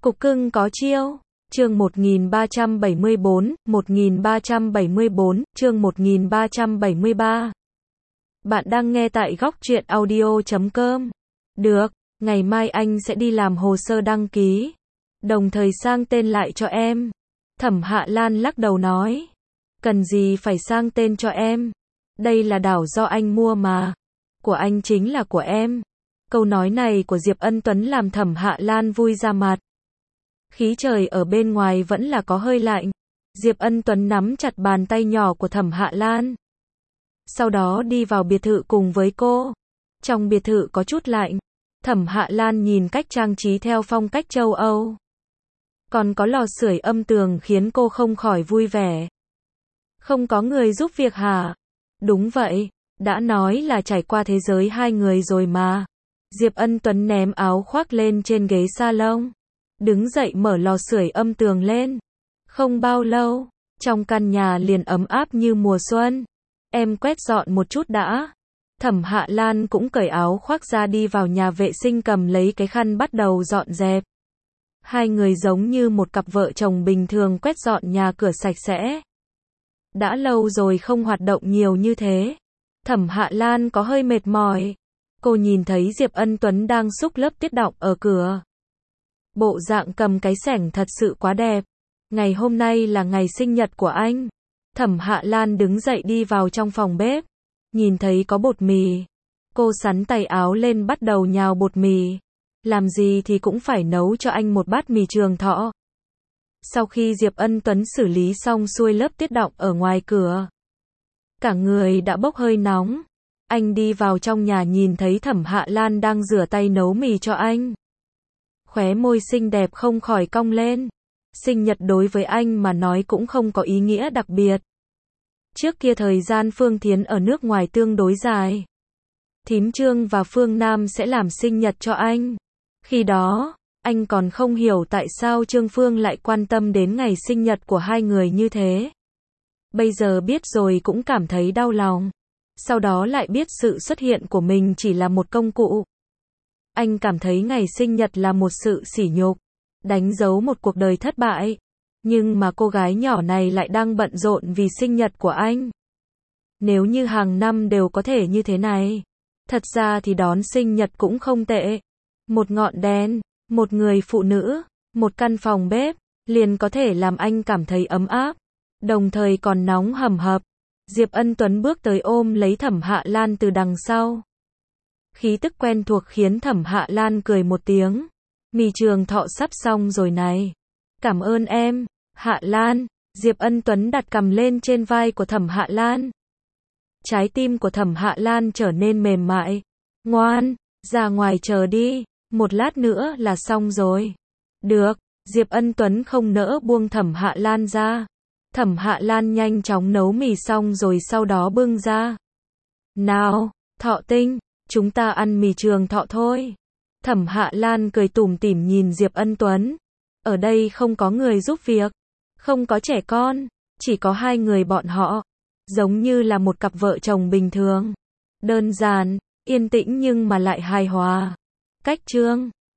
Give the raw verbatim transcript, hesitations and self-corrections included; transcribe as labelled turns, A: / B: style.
A: Cục cưng có chiêu. Chương một nghìn ba trăm bảy mươi bốn, một nghìn ba trăm bảy mươi bốn, chương một nghìn ba trăm bảy mươi ba. Bạn đang nghe tại góc truyện audio chấm com. Được, ngày mai anh sẽ đi làm hồ sơ đăng ký, đồng thời sang tên lại cho em. Thẩm Hạ Lan lắc đầu nói. Cần gì phải sang tên cho em? Đây là đảo do anh mua mà. Của anh chính là của em. Câu nói này của Diệp Ân Tuấn làm Thẩm Hạ Lan vui ra mặt. Khí trời ở bên ngoài vẫn là có hơi lạnh. Diệp Ân Tuấn nắm chặt bàn tay nhỏ của Thẩm Hạ Lan. Sau đó đi vào biệt thự cùng với cô. Trong biệt thự có chút lạnh. Thẩm Hạ Lan nhìn cách trang trí theo phong cách châu Âu. Còn có lò sưởi âm tường khiến cô không khỏi vui vẻ. Không có người giúp việc hả? Đúng vậy, đã nói là trải qua thế giới hai người rồi mà. Diệp Ân Tuấn ném áo khoác lên trên ghế salon. Đứng dậy mở lò sưởi âm tường lên. Không bao lâu, trong căn nhà liền ấm áp như mùa xuân. Em quét dọn một chút đã. Thẩm Hạ Lan cũng cởi áo khoác ra đi vào nhà vệ sinh cầm lấy cái khăn bắt đầu dọn dẹp. Hai người giống như một cặp vợ chồng bình thường quét dọn nhà cửa sạch sẽ. Đã lâu rồi không hoạt động nhiều như thế. Thẩm Hạ Lan có hơi mệt mỏi. Cô nhìn thấy Diệp Ân Tuấn đang xúc lớp tiết đọng ở cửa. Bộ dạng cầm cái xẻng thật sự quá đẹp. Ngày hôm nay là ngày sinh nhật của anh. Thẩm Hạ Lan đứng dậy đi vào trong phòng bếp. Nhìn thấy có bột mì. Cô xắn tay áo lên bắt đầu nhào bột mì. Làm gì thì cũng phải nấu cho anh một bát mì Trường Thọ. Sau khi Diệp Ân Tuấn xử lý xong xuôi lớp tiết đọng ở ngoài cửa. Cả người đã bốc hơi nóng. Anh đi vào trong nhà nhìn thấy Thẩm Hạ Lan đang rửa tay nấu mì cho anh. Khóe môi xinh đẹp không khỏi cong lên. Sinh nhật đối với anh mà nói cũng không có ý nghĩa đặc biệt. Trước kia thời gian Phương Thiến ở nước ngoài tương đối dài. Thím Trương và Phương Nam sẽ làm sinh nhật cho anh. Khi đó, anh còn không hiểu tại sao Trương Phương lại quan tâm đến ngày sinh nhật của hai người như thế. Bây giờ biết rồi cũng cảm thấy đau lòng. Sau đó lại biết sự xuất hiện của mình chỉ là một công cụ. Anh cảm thấy ngày sinh nhật là một sự sỉ nhục, đánh dấu một cuộc đời thất bại. Nhưng mà cô gái nhỏ này lại đang bận rộn vì sinh nhật của anh. Nếu như hàng năm đều có thể như thế này, thật ra thì đón sinh nhật cũng không tệ. Một ngọn đèn, một người phụ nữ, một căn phòng bếp, liền có thể làm anh cảm thấy ấm áp, đồng thời còn nóng hầm hập. Diệp Ân Tuấn bước tới ôm lấy Thẩm Hạ Lan từ đằng sau. Khí tức quen thuộc khiến Thẩm Hạ Lan cười một tiếng. Mì Trường Thọ sắp xong rồi này. Cảm ơn em, Hạ Lan. Diệp Ân Tuấn đặt cằm lên trên vai của Thẩm Hạ Lan. Trái tim của Thẩm Hạ Lan trở nên mềm mại. Ngoan, ra ngoài chờ đi, một lát nữa là xong rồi. Được, Diệp Ân Tuấn không nỡ buông Thẩm Hạ Lan ra. Thẩm Hạ Lan nhanh chóng nấu mì xong rồi sau đó bưng ra. Nào, Thọ Tinh, chúng ta ăn mì Trường Thọ thôi. Thẩm Hạ Lan cười tủm tỉm nhìn Diệp Ân Tuấn. Ở đây không có người giúp việc, không có trẻ con, chỉ có hai người bọn họ. Giống như là một cặp vợ chồng bình thường. Đơn giản, yên tĩnh nhưng mà lại hài hòa. Cách chương